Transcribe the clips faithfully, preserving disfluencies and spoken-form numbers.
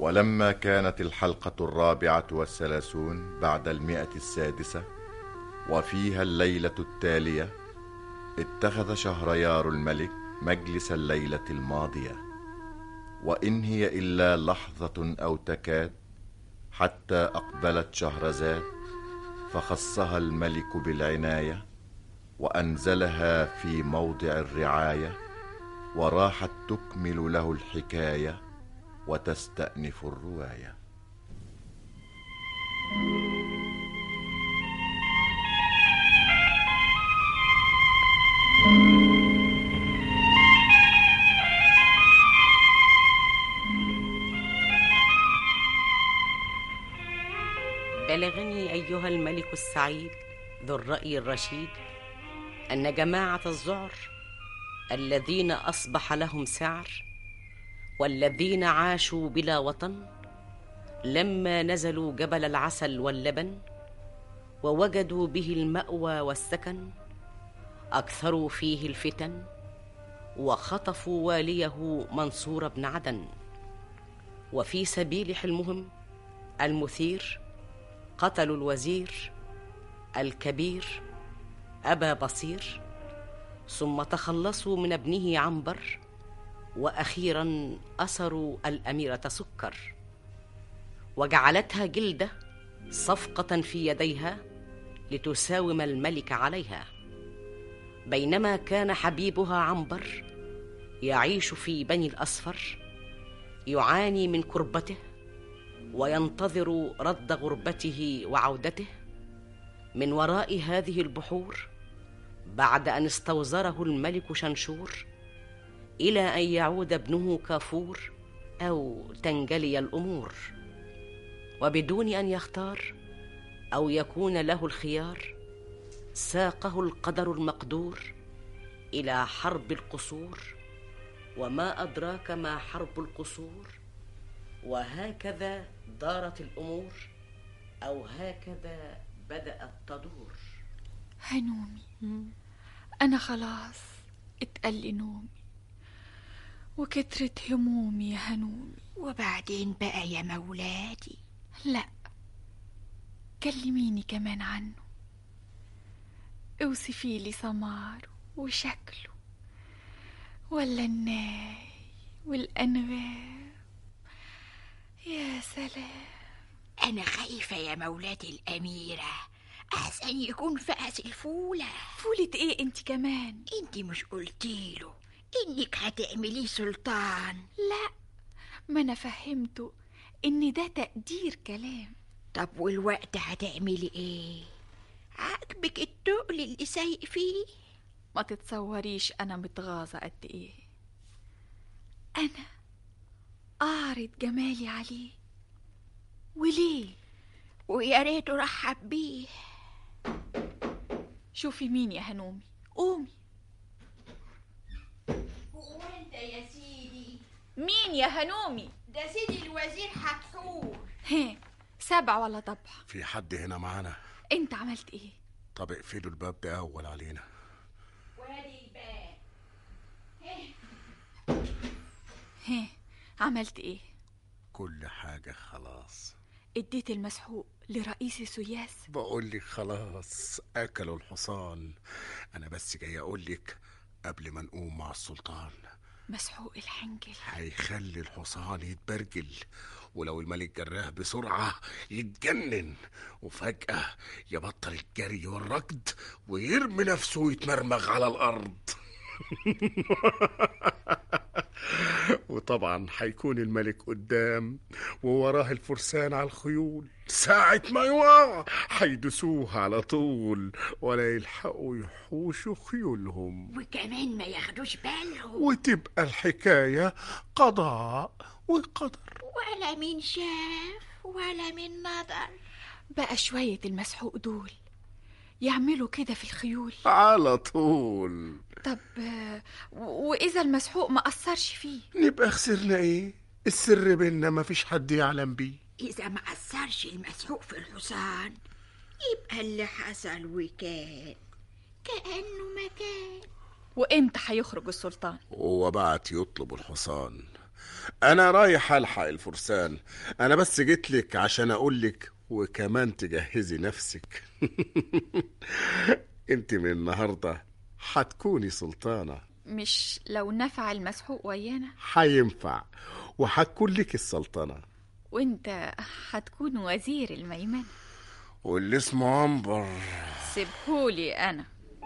ولما كانت الحلقة الرابعة والثلاثون بعد المئة السادسة وفيها الليلة التالية، اتخذ شهريار الملك مجلس الليلة الماضية، وإن هي إلا لحظة أو تكاد حتى أقبلت شهرزاد، فخصها الملك بالعناية وأنزلها في موضع الرعاية، وراحت تكمل له الحكاية وتستأنف الرواية. بلغني أيها الملك السعيد ذو الرأي الرشيد أن جماعة الذعر الذين أصبح لهم سعر والذين عاشوا بلا وطن، لما نزلوا جبل العسل واللبن ووجدوا به المأوى والسكن، أكثروا فيه الفتن وخطفوا واليه منصور بن عدن، وفي سبيل حلمهم المثير قتلوا الوزير الكبير أبا بصير، ثم تخلصوا من ابنه عنبر، وأخيرا أسروا الأميرة سكر، وجعلتها جلدة صفقة في يديها لتساوم الملك عليها، بينما كان حبيبها عنبر يعيش في بني الأصفر يعاني من كربته وينتظر رد غربته وعودته من وراء هذه البحور، بعد أن استوزره الملك شنشور، إلى أن يعود ابنه كافور أو تنجلي الأمور، وبدون أن يختار أو يكون له الخيار، ساقه القدر المقدور إلى حرب القصور، وما أدراك ما حرب القصور، وهكذا دارت الأمور، أو هكذا بدأت تدور. هنومي، أنا خلاص اتقل نومي وكترت همومي يا هنومي. وبعدين بقى يا مولاتي؟ لا، كلميني كمان عنه، اوصفي لي سماره وشكله، ولا الناي والأنغام. يا سلام، أنا خايفة يا مولاتي الأميرة، أحسن يكون فأس الفولة. فولة إيه أنت كمان؟ أنت مش قلتيله إنك هتعمليه سلطان؟ لا، ما أنا فهمته إن ده تقدير كلام. طب والوقت هتعملي إيه؟ عاجبك التقل اللي سايق فيه؟ ما تتصوريش أنا متغاظة قد إيه. أنا أعرض جمالي عليه، وليه؟ ويا ريته رحب بيه. شوفي مين يا هنومي، قومي. وانت يا سيدي؟ مين يا هنومي؟ ده سيدي الوزير حتحور. هي سبع ولا طبع؟ في حد هنا معانا؟ انت عملت ايه؟ طب اقفلوا الباب ده اول علينا. وادي الباب. هي هي عملت ايه؟ كل حاجة خلاص. اديت المسحوق لرئيس سياس؟ بقولك خلاص اكلوا الحصان. انا بس جاي اقولك قبل ما نقوم مع السلطان، مسحوق الحنجل هيخلي الحصان يتبرجل، ولو الملك جراه بسرعة يتجنن، وفجأة يبطل الجري والركض ويرمي نفسه ويتمرمغ على الأرض. وطبعا هيكون الملك قدام ووراه الفرسان على الخيول، ساعة ما يوقع هيدسوه على طول ولا يلحقوا يحوشوا خيولهم، وكمان ما ياخدوش بالهم، وتبقى الحكاية قضاء وقدر، ولا مين شاف ولا مين نظر. بقى شوية المسحوق دول يعملوا كده في الخيول على طول. طب وإذا المسحوق ما أثرش فيه نبقى خسرنا إيه؟ السر بيننا ما فيش حد يعلم بيه. إذا ما أثرش المسحوق في الحصان يبقى اللي حصل وكان كأنه ما كان. وإمتى هيخرج السلطان؟ هو بعت يطلب الحصان، انا رايح الحق الفرسان. انا بس جيت لك عشان اقول لك وكمان تجهزي نفسك. انت من النهارده هتكوني سلطانه. مش لو نفع المسحوق ويانا؟ هينفع، وهتكون لك السلطنه. وانت هتكون وزير الميمنة. واللي اسمه عنبر سيبهولي انا.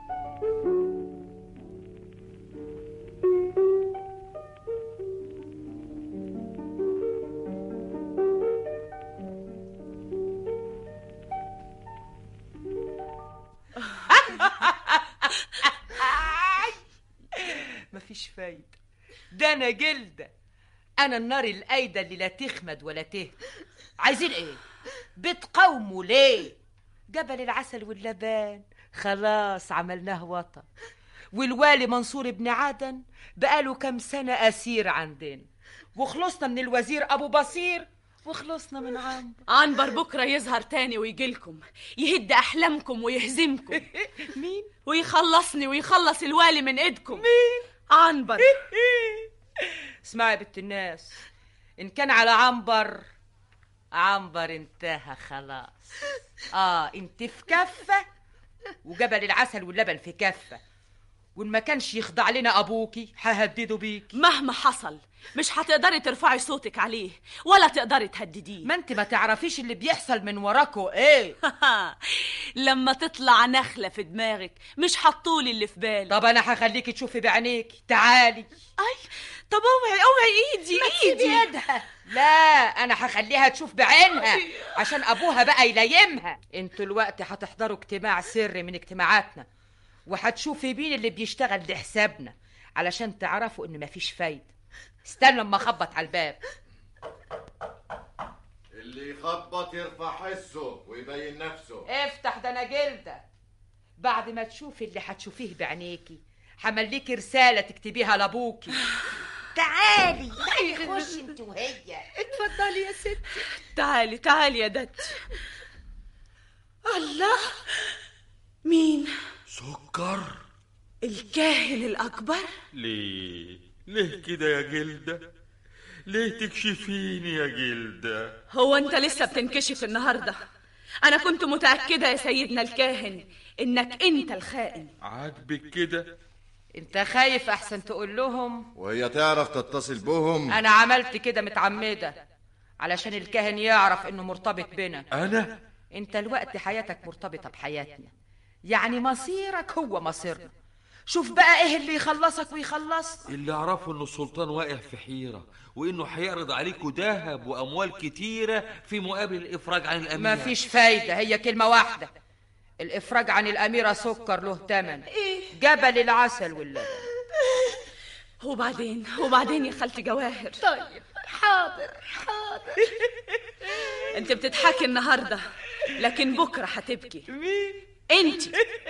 مفيش فايدة، ده انا جلدة، انا النار القايدة اللي لا تخمد ولا تهدى. عايزين ايه؟ بتقاوموا ليه؟ جبل العسل واللبان خلاص عملناه وطن، والوالي منصور ابن عدن بقاله كام سنة أسير عندنا، وخلصنا من الوزير أبو بصير وخلصنا من عنبر. عنبر بكرة يظهر تاني ويجيلكم يهد أحلامكم ويهزمكم. مين؟ ويخلصني ويخلص الوالي من إيدكم. مين؟ عنبر. اسمعي يا بنت الناس، إن كان على عنبر، عنبر انتهى خلاص. آه انت في كفة وجبل العسل واللبن في كفة، وإن ما كانش يخضع لنا أبوكي ههدده بيكي. مهما حصل مش هتقدري ترفعي صوتك عليه ولا تقدري تهدديه. ما انت ما تعرفيش اللي بيحصل من وراكوا ايه. لما تطلع نخلة في دماغك مش هتطولي اللي في بالك. طب انا هخليكي تشوفي بعينيكي، تعالي. اي طب اوعي اوعي ايدي ايدي. ايدها. لا انا هخليها تشوف بعينها عشان ابوها بقى يلايمها. انتوا الوقت هتحضروا اجتماع سري من اجتماعاتنا، وهتشوفي مين اللي بيشتغل لحسابنا علشان تعرفوا ان مفيش فايدة. استنى لما اخبط على الباب. اللي يخبط يرفع حسه ويبين نفسه. افتح، ده انا جلدة. بعد ما تشوفي اللي هتشوفيه بعينيكي همليكي رسالة تكتبيها لابوكي. تعالي تعالي خش انت وهي. اتفضلي يا ستي. تعالي تعالي يا دتي. الله، مين؟ سكر الكاهن الأكبر. ليه ليه كده يا جلدة؟ ليه تكشفيني يا جلدة؟ هو انت لسه بتنكشف النهاردة؟ انا كنت متأكدة يا سيدنا الكاهن انك انت الخائن. عاجبك كده؟ انت خايف احسن تقول لهم وهي تعرف تتصل بهم. انا عملت كده متعمدة علشان الكاهن يعرف انه مرتبط بنا. انا؟ انت الوقت حياتك مرتبطة بحياتنا، يعني مصيرك هو مصيرنا. شوف بقى ايه اللي يخلصك ويخلص. اللي اعرفه انه السلطان واقع في حيرة، وانه هيعرض عليكم ذهب واموال كتيرة في مقابل الافراج عن الاميرة. مفيش فايدة، هي كلمة واحدة، الافراج عن الاميرة سكر له تمن. جبل العسل واللبن. وبعدين وبعدين يا خالتي جواهر. طيب حاضر حاضر. انت بتضحكي النهاردة لكن بكرة هتبكي. مين؟ انت.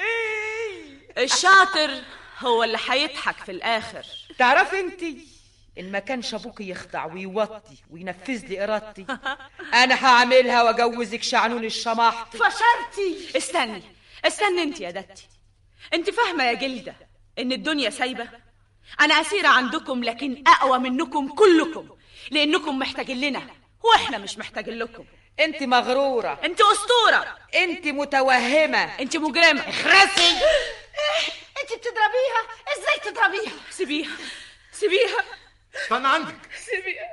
الشاطر هو اللي هيضحك في الاخر. تعرف انت ان ما كانش ابوكي يخضع ويوطي وينفذ لي ارادتي انا هعملها واجوزك شعنون الشماحطي. فشرتي. استني استني انت يا دتي، انت فاهمة يا جلدة ان الدنيا سايبة؟ انا اسيرة عندكم لكن اقوى منكم كلكم، لانكم محتاجين لنا واحنا مش محتاجين لكم. انت مغرورة، انت اسطورة، انت متوهمة، انت مجرمة. اخرسي. انت بتضربيها؟ ازاي تضربيها؟ سيبيها سيبيها. استنى عندك. سيبيها.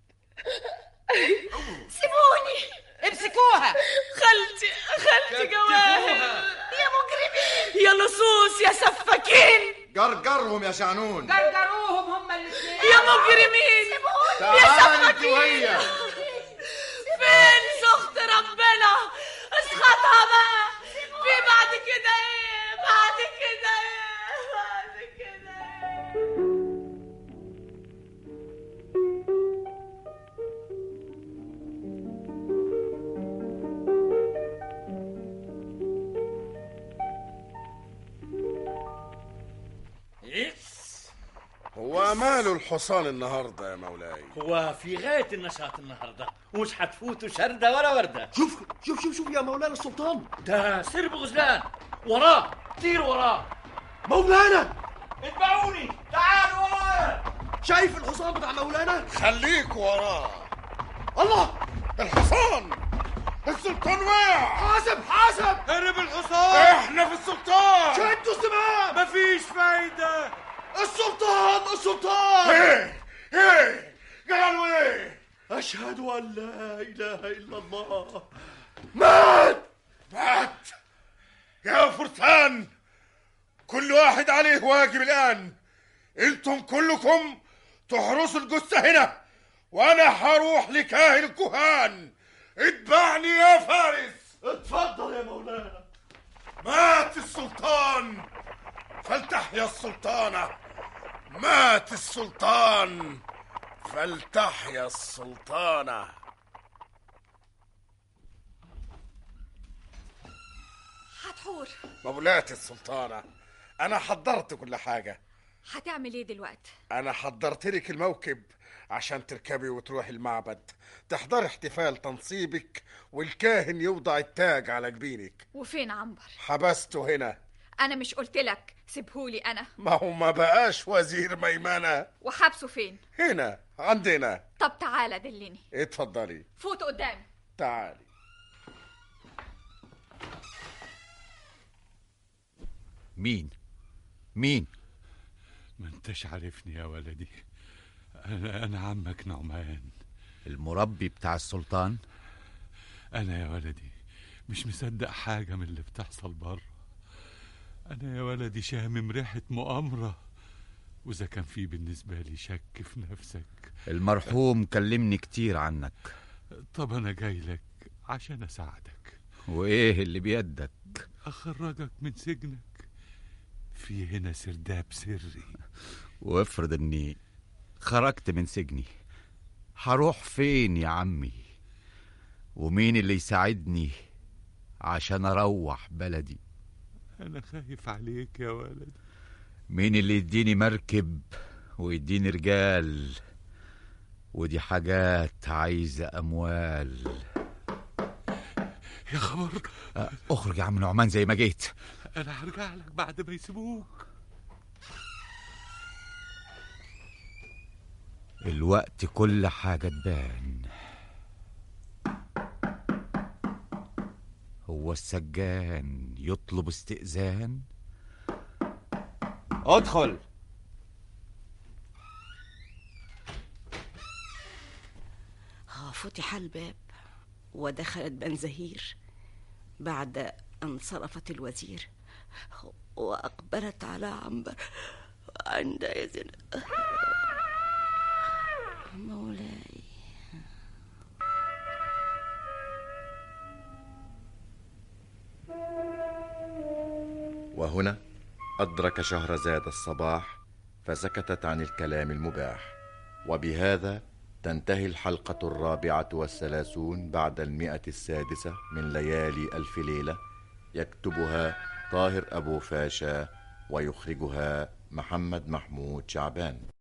سيبوني. امسكوها. خالتي خالتي جواهر. يا مجرمين، يا لصوص، يا سفاكين. جرجرهم يا شعنون. جرجروهم هما الاثنين. يا مجرمين. تعالي انت وهي. فين سخط ربنا؟ اسخطها بقى. في بعد كده ايه؟ بعد كده ايه؟ بعد كده ايه؟ هو ماله الحصان النهارده يا مولاي؟ هو في غاية النشاط النهارده، ومش هتفوتوا شردة ولا وردة. شوف شوف شوف شوف يا مولانا السلطان، ده سرب غزلان وراه، طير وراه. مولانا اتبعوني، تعالوا ورايا. شايف الحصان بتاع مولانا؟ خليك وراه. الله، الحصان! السلطان وقع! حاسب حاسب! هرب الحصان! احنا في السلطان! شدوا الزمام! مفيش فايدة! السلطان السلطان! ايه ايه قالوا ايه؟ أشهد أن لا إله إلا الله. مات مات يا فرسان، كل واحد عليه واجب الآن. انتم كلكم تحرسوا الجثة هنا، وانا هروح لكاهن الكهان. اتبعني يا فارس. اتفضل يا مولانا. مات السلطان فلتحيا السلطانة. مات السلطان فلتحيا السلطانة. هتحور. مولاتي السلطانة، أنا حضرت كل حاجة. هتعمل ايه دلوقتي؟ أنا حضرت لك الموكب عشان تركبي وتروحي المعبد، تحضري احتفال تنصيبك والكاهن يوضع التاج على جبينك. وفين عنبر؟ حبسته هنا. انا مش قلتلك سيبهولي انا؟ ما هو ما بقاش وزير ميمنة. وحبسه فين؟ هنا عندنا. طب تعالى دلني. اتفضلي. فوت قدامي. تعالي. مين؟ مين؟ ما انتش عارفني يا ولدي. أنا, أنا عمك نعمان، المربي بتاع السلطان. أنا يا ولدي مش مصدق حاجة من اللي بتحصل بره. أنا يا ولدي شامم ريحة مؤامرة، وإذا كان في بالنسبة لي شك في نفسك. المرحوم كلمني كتير عنك. طب أنا جاي لك عشان أساعدك. وإيه اللي بيدك؟ أخرجك من سجنك. في هنا سرداب سري. وافرض اني خرجت من سجني، هروح فين يا عمي؟ ومين اللي يساعدني عشان اروح بلدي؟ انا خايف عليك يا ولد. مين اللي يديني مركب ويديني رجال؟ ودي حاجات عايزة اموال. يا خبر. اخرج يا عم نعمان زي ما جيت. انا هرجع لك بعد ما يسيبوك. الوقت كل حاجة تبان. هو السجان يطلب استئذان؟ ادخل. فتح الباب ودخلت بنزهير بعد أن صرفت الوزير، وأقبلت على عنبر. عندئذ مولاي. وهنا أدرك شهرزاد الصباح فسكتت عن الكلام المباح. وبهذا تنتهي الحلقة الرابعة والثلاثون بعد المئة السادسة من ليالي ألف ليلة. يكتبها طاهر أبو فاشا ويخرجها محمد محمود شعبان.